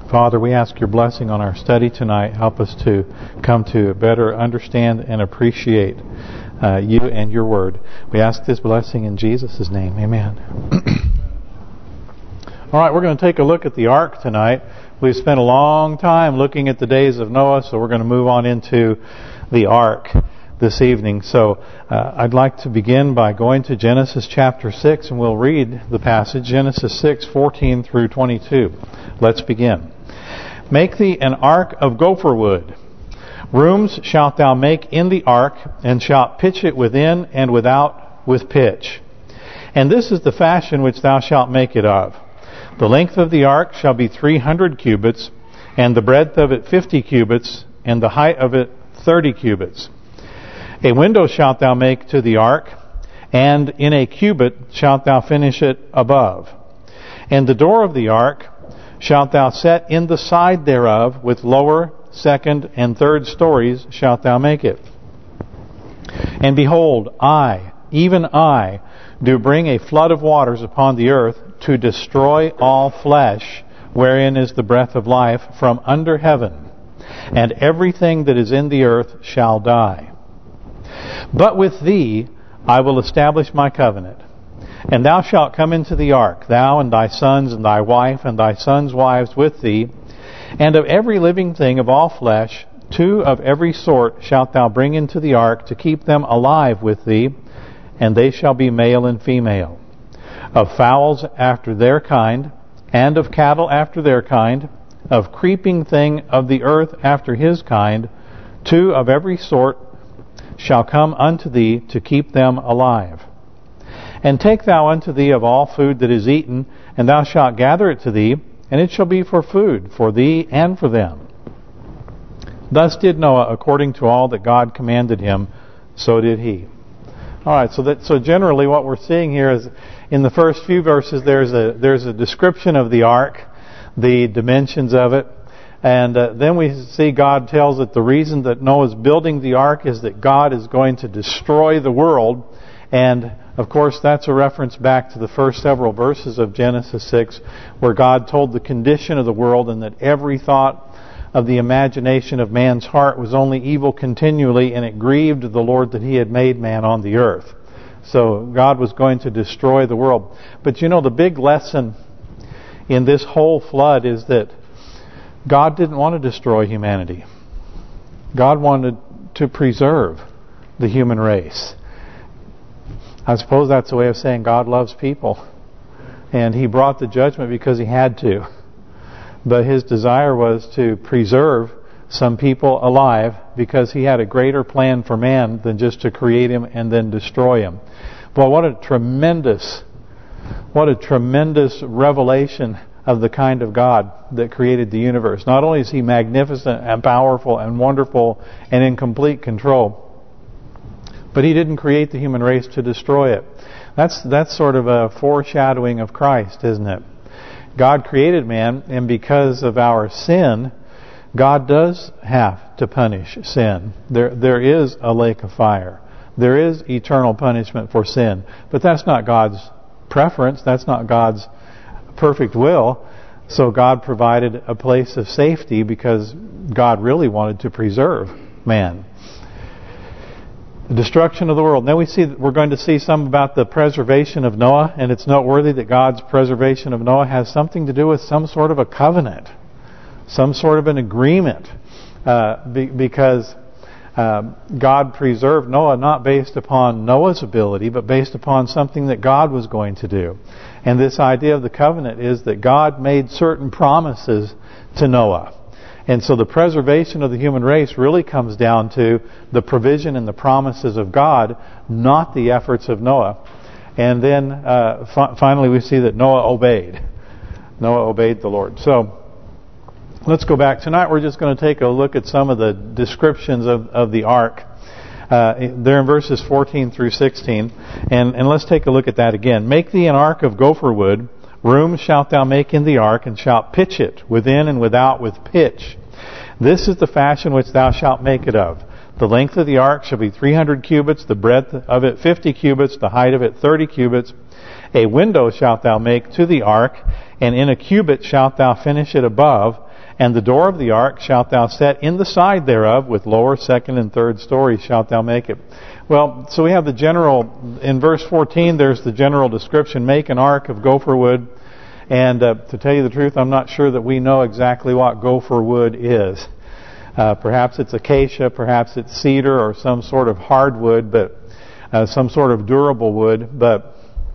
Father, we ask your blessing on our study tonight. Help us to come to better understand and appreciate you and your word. We ask this blessing in Jesus' name. Amen. All right, we're going to take a look at the ark tonight. We've spent a long time looking at the days of Noah, so we're going to move on into the ark this evening. So I'd like to begin by going to Genesis chapter 6, and we'll read the passage, Genesis 6:14 through 22. Let's begin. Make thee an ark of gopher wood. Rooms shalt thou make in the ark, and shalt pitch it within and without with pitch. And this is the fashion which thou shalt make it of. The length of the ark shall be 300 cubits, and the breadth of it 50 cubits, and the height of it 30 cubits. A window shalt thou make to the ark, and in a cubit shalt thou finish it above. And the door of the ark shalt thou set in the side thereof, with lower, second, and third stories shalt thou make it. And behold, I, even I, do bring a flood of waters upon the earth, to destroy all flesh, wherein is the breath of life, from under heaven. And everything that is in the earth shall die. But with thee I will establish my covenant. And thou shalt come into the ark, thou and thy sons and thy wife and thy sons' wives with thee. And of every living thing of all flesh, 2 of every sort shalt thou bring into the ark, to keep them alive with thee, and they shall be male and female. Of fowls after their kind, and of cattle after their kind, of creeping thing of the earth after his kind, 2 of every sort shall come unto thee, to keep them alive. And take thou unto thee of all food that is eaten, and thou shalt gather it to thee, and it shall be for food, for thee and for them. Thus did Noah according to all that God commanded him, so did he. All right, so generally what we're seeing here is, in the first few verses, there's a description of the ark, the dimensions of it, and then we see God tells that the reason that Noah's building the ark is that God is going to destroy the world. And of course that's a reference back to the first several verses of Genesis 6, where God told the condition of the world, and that every thought of the imagination of man's heart was only evil continually, and it grieved the Lord that he had made man on the earth. So God was going to destroy the world. But you know, the big lesson in this whole flood is that God didn't want to destroy humanity. God wanted to preserve the human race. I suppose that's a way of saying God loves people. And he brought the judgment because he had to. But his desire was to preserve some people alive, because he had a greater plan for man than just to create him and then destroy him. Well, what a tremendous revelation of the kind of God that created the universe. Not only is he magnificent and powerful and wonderful and in complete control, but he didn't create the human race to destroy it. That's sort of a foreshadowing of Christ, isn't it? God created man, and because of our sin, God does have to punish sin. There is a lake of fire. There is eternal punishment for sin. But that's not God's preference. That's not God's perfect will. So God provided a place of safety because God really wanted to preserve man. The destruction of the world. Then we're going to see some about the preservation of Noah, and it's noteworthy that God's preservation of Noah has something to do with some sort of a covenant, some sort of an agreement, because God preserved Noah not based upon Noah's ability, but based upon something that God was going to do. And this idea of the covenant is that God made certain promises to Noah. And so the preservation of the human race really comes down to the provision and the promises of God, not the efforts of Noah. And then finally we see that Noah obeyed. Noah obeyed the Lord. So let's go back. Tonight we're just going to take a look at some of the descriptions of the ark. They're in verses 14 through 16. And let's take a look at that again. Make thee an ark of gopher wood. Rooms shalt thou make in the ark, and shalt pitch it within and without with pitch. This is the fashion which thou shalt make it of. The length of the ark shall be 300 cubits, the breadth of it 50 cubits, the height of it 30 cubits. A window shalt thou make to the ark, and in a cubit shalt thou finish it above. And the door of the ark shalt thou set in the side thereof, with lower, second, and third stories shalt thou make it. Well, so we have the general, in verse 14, there's the general description, make an ark of gopher wood. And to tell you the truth, I'm not sure that we know exactly what gopher wood is. Perhaps it's acacia, perhaps it's cedar, or some sort of hardwood, but some sort of durable wood, but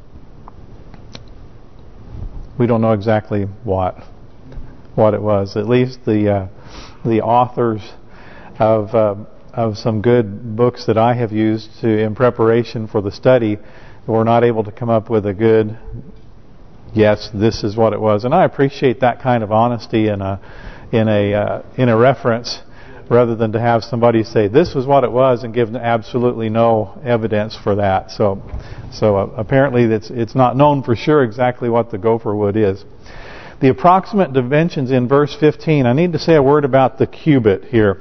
we don't know exactly what it was. At least the authors of some good books that I have used in preparation for the study were not able to come up with a good, yes, this is what it was. And I appreciate that kind of honesty in a reference, rather than to have somebody say this was what it was and give absolutely no evidence for that. So apparently it's not known for sure exactly what the gopher wood is. The approximate dimensions in verse 15. I need to say a word about the cubit here.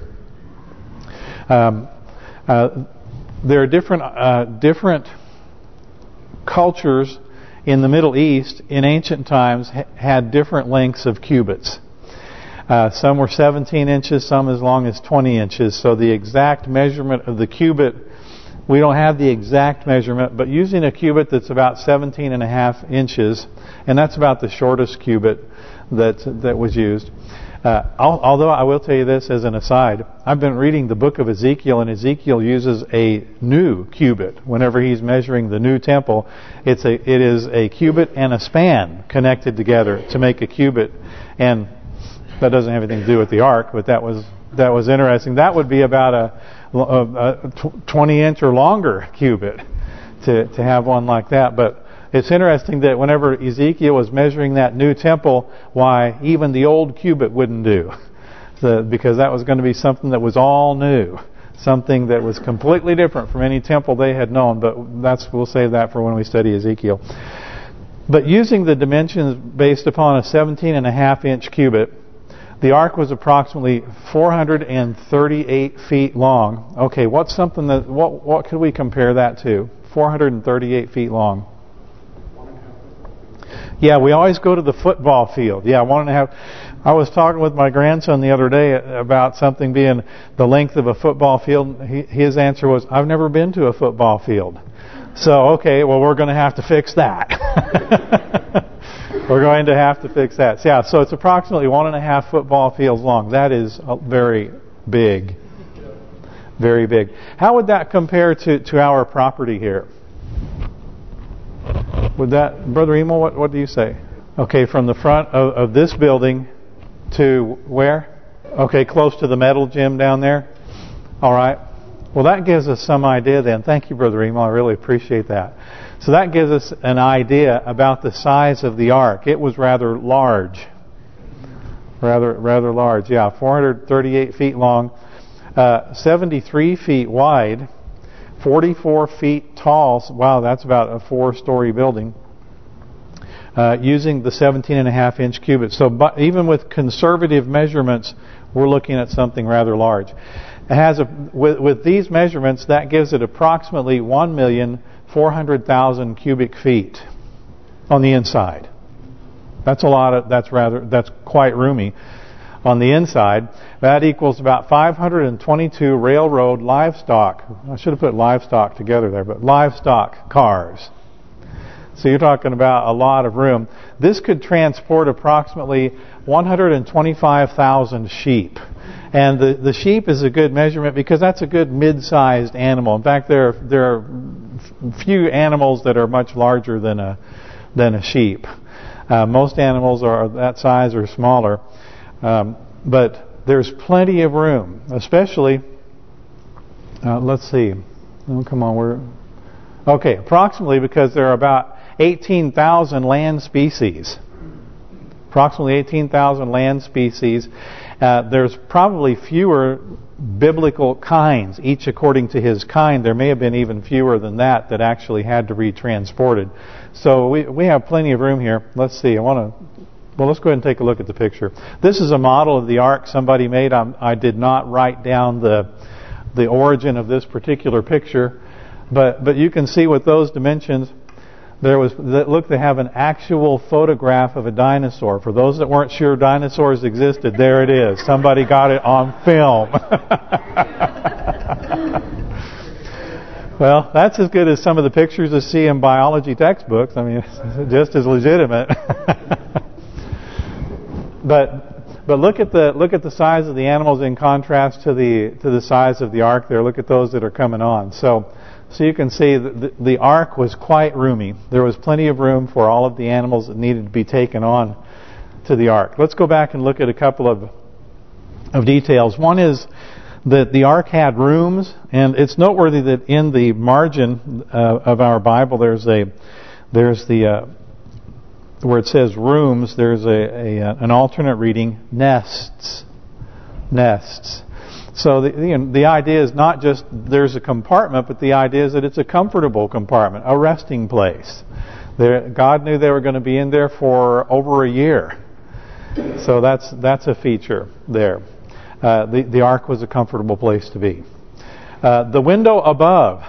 There are different cultures in the Middle East in ancient times had different lengths of cubits. Some were 17 inches, some as long as 20 inches. So the exact measurement of the cubit, we don't have the exact measurement, but using a cubit that's about 17.5 inches, and that's about the shortest cubit that was used. Although I will tell you this as an aside, I've been reading the book of Ezekiel, and Ezekiel uses a new cubit whenever he's measuring the new temple. It is a cubit and a span connected together to make a cubit, and that doesn't have anything to do with the ark, but that was interesting. That would be about a 20-inch or longer cubit to have one like that. But it's interesting that whenever Ezekiel was measuring that new temple, why even the old cubit wouldn't do, because that was going to be something that was all new, something that was completely different from any temple they had known. But we'll save that for when we study Ezekiel. But using the dimensions based upon a 17.5-inch cubit, the ark was approximately 438 feet long. Okay, what's something that what could we compare that to? 438 feet long. Yeah, we always go to the football field. Yeah, 1.5. I was talking with my grandson the other day about something being the length of a football field. His answer was, I've never been to a football field. So, okay, well, we're going to have to fix that. We're going to have to fix that. Yeah, so it's approximately 1.5 football fields long. That is very big. Very big. How would that compare to our property here? Would that, Brother Emil, what do you say? Okay, from the front of this building to where? Okay, close to the metal gym down there. All right. Well, that gives us some idea then. Thank you, Brother Emil. I really appreciate that. So that gives us an idea about the size of the ark. It was rather large. Rather large. Yeah, 438 feet long, 73 feet wide, 44 feet tall. Wow, that's about a 4-story building. Using the 17.5-inch cubit. So even with conservative measurements, we're looking at something rather large. It has with these measurements, that gives it approximately 1,400,000 cubic feet on the inside. That's a lot. That's quite roomy. On the inside, that equals about 522 railroad livestock. I should have put livestock together there, but livestock cars. So you're talking about a lot of room. This could transport approximately 125,000 sheep. And the sheep is a good measurement because that's a good mid-sized animal. In fact, there are few animals that are much larger than a sheep. Most animals are that size or smaller. But there's plenty of room, especially, let's see. Oh, come on, okay, approximately, because there are about 18,000 land species. Approximately 18,000 land species. There's probably fewer biblical kinds, each according to his kind. There may have been even fewer than that actually had to be transported. So we have plenty of room here. Let's see. Let's go ahead and take a look at the picture. This is a model of the ark somebody made. I did not write down the origin of this particular picture, but you can see with those dimensions They have an actual photograph of a dinosaur. For those that weren't sure dinosaurs existed, there it is. Somebody got it on film. Well, that's as good as some of the pictures you see in biology textbooks. I mean, it's just as legitimate. But look at the size of the animals in contrast to the size of the ark there. Look at those that are coming on. So you can see the ark was quite roomy. There was plenty of room for all of the animals that needed to be taken on to the ark. Let's go back and look at a couple of details. One is that the ark had rooms, and it's noteworthy that in the margin of our Bible there's where it says rooms, there's an alternate reading, nests. So the idea is not just there's a compartment, but the idea is that it's a comfortable compartment, a resting place. God knew they were going to be in there for over a year, so that's a feature there. The ark was a comfortable place to be. The window above,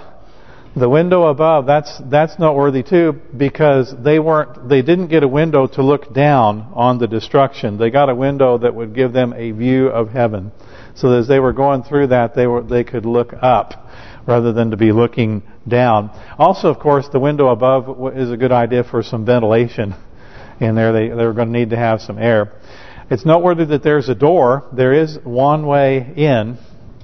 that's noteworthy too, because they didn't get a window to look down on the destruction. They got a window that would give them a view of heaven. So as they were going through that, they could look up rather than to be looking down. Also, of course, the window above is a good idea for some ventilation in there. They were going to need to have some air. It's noteworthy that there's a door. There is one way in,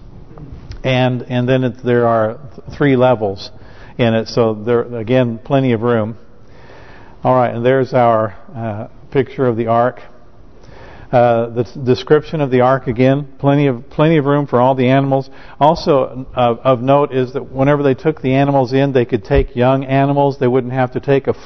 and then there are 3 levels in it. So there, again, plenty of room. All right, and there's our picture of the ark. The description of the ark again, plenty of room for all the animals. Also of note is that whenever they took the animals in, they could take young animals. They wouldn't have to take 2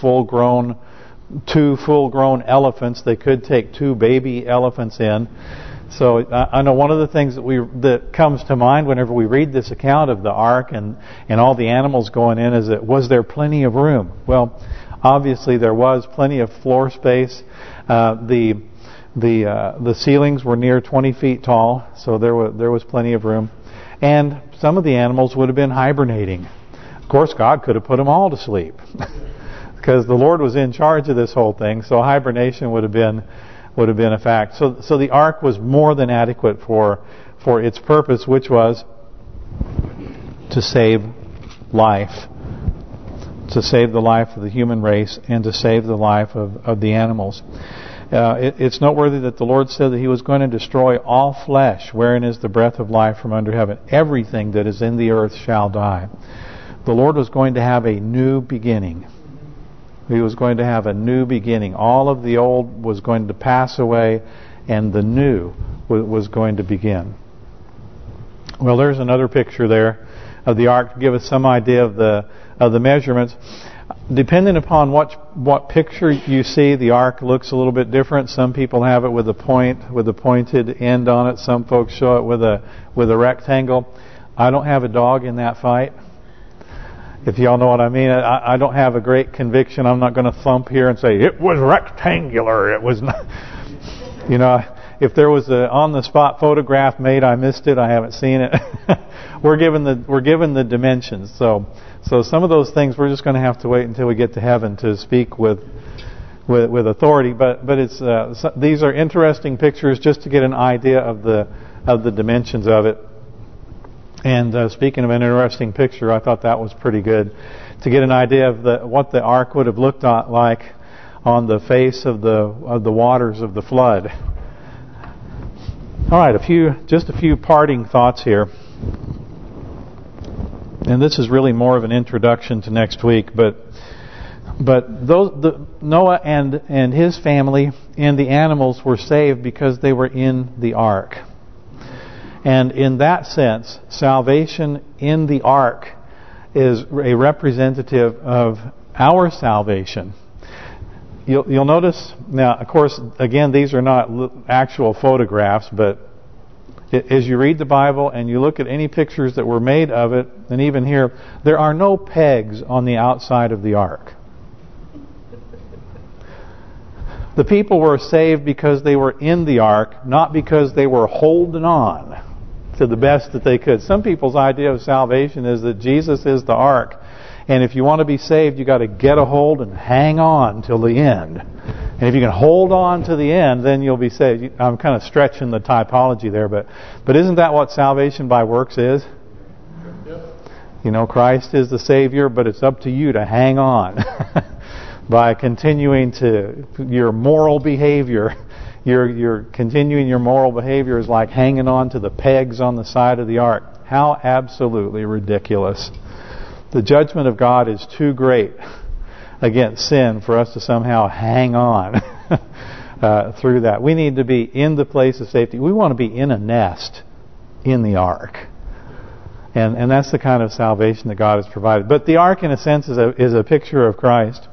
full-grown elephants. They could take 2 baby elephants in. So I know one of the things that comes to mind whenever we read this account of the ark and all the animals going in is that was there plenty of room? Well, obviously there was plenty of floor space. The ceilings were near 20 feet tall, so there was plenty of room. And some of the animals would have been hibernating. Of course, God could have put them all to sleep because the Lord was in charge of this whole thing. So hibernation would have been a fact. So the ark was more than adequate for its purpose, which was to save life. To save the life of the human race and to save the life of the animals. It's noteworthy that the Lord said that He was going to destroy all flesh, wherein is the breath of life from under heaven. Everything that is in the earth shall die. The Lord was going to have a new beginning. He was going to have a new beginning. All of the old was going to pass away, and the new was going to begin. Well, there's another picture there of the ark to give us some idea of the measurements. Depending upon what picture you see, the ark looks a little bit different. Some people have it with a pointed end on it. Some folks show it with a rectangle. I don't have a dog in that fight. If y'all know what I mean, I don't have a great conviction. I'm not going to thump here and say it was rectangular. It was not. You know, if there was a on-the-spot photograph made, I missed it. I haven't seen it. We're given the dimensions. So some of those things we're just going to have to wait until we get to heaven to speak with authority. But it's these are interesting pictures just to get an idea of the dimensions of it. And speaking of an interesting picture, I thought that was pretty good to get an idea of what the ark would have looked like on the face of the waters of the flood. All right, just a few parting thoughts here. And this is really more of an introduction to next week, but Noah and his family and the animals were saved because they were in the ark. And in that sense, salvation in the ark is a representative of our salvation. You'll notice, now, of course, again, these are not actual photographs, but as you read the Bible and you look at any pictures that were made of it, and even here, there are no pegs on the outside of the ark. The people were saved because they were in the ark, not because they were holding on to the best that they could. Some people's idea of salvation is that Jesus is the ark, And if you want to be saved, you got to get a hold and hang on till the end. And if you can hold on to the end, then you'll be saved. I'm kind of stretching the typology there, but isn't that what salvation by works is? Christ is the Savior, but it's up to you to hang on by continuing to your moral behavior. You're continuing your moral behavior is like hanging on to the pegs on the side of the ark. How absolutely ridiculous. The judgment of God is too great against sin for us to somehow hang on through that. We need to be in the place of safety. We want to be in a nest in the ark. And that's the kind of salvation that God has provided. But the ark, in a sense, is a picture of Christ.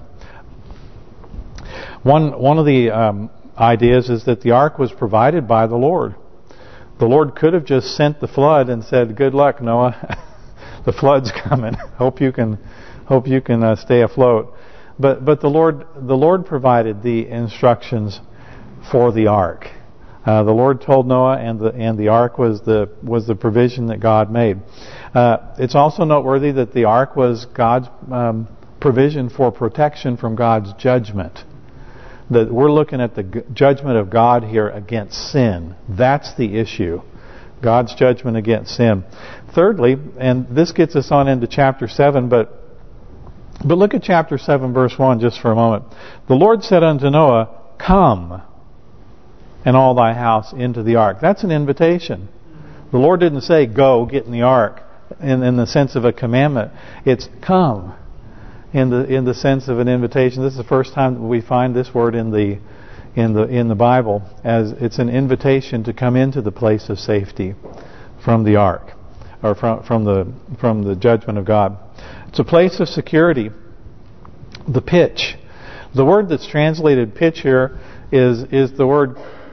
One of the ideas is that the ark was provided by the Lord. The Lord could have just sent the flood and said, "Good luck, Noah. The flood's coming. Hope you can stay afloat." But the Lord provided the instructions for the ark. The Lord told Noah, and the ark was the provision that God made. It's also noteworthy that the ark was God's provision for protection from God's judgment. That we're looking at the judgment of God here against sin. That's the issue. God's judgment against sin. Thirdly, and this gets us on into chapter 7, but look at chapter 7, verse 1 just for a moment. The Lord said unto Noah, "Come, and all thy house into the ark." That's an invitation. The Lord didn't say, "Go, get in the ark," in the sense of a commandment. It's "come," in the sense of an invitation. This is the first time that we find this word in the Bible, as it's an invitation to come into the place of safety from the ark, or from the judgment of God. It's a place of security. The pitch. The word that's translated pitch here is the word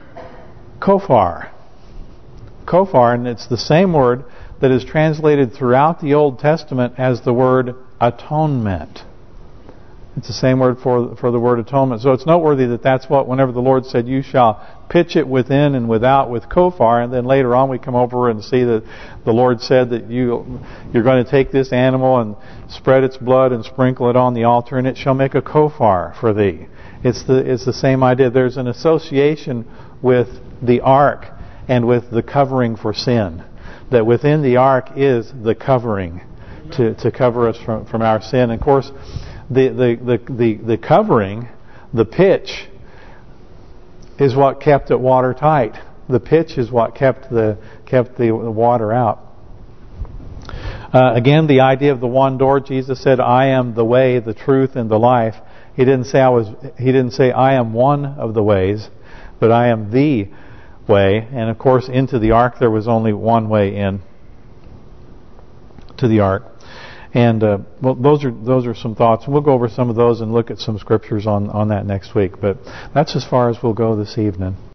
kofar. Kofar, and it's the same word that is translated throughout the Old Testament as the word atonement. It's the same word for the word atonement. So it's noteworthy that that's what, whenever the Lord said, "You shall pitch it within and without with kofar," and then later on we come over and see that the Lord said that you're going to take this animal and spread its blood and sprinkle it on the altar, and it shall make a kofar for thee. It's the same idea. There's an association with the ark and with the covering for sin. That within the ark is the covering to cover us from our sin. And of course, the covering, the pitch, is what kept it watertight. The pitch is what kept the water out. Again, the idea of the one door. Jesus said, "I am the way, the truth, and the life." He didn't say I am one of the ways, but I am the way. And of course, into the ark there was only one way in to the ark. And those are some thoughts. We'll go over some of those and look at some scriptures on that next week. But that's as far as we'll go this evening.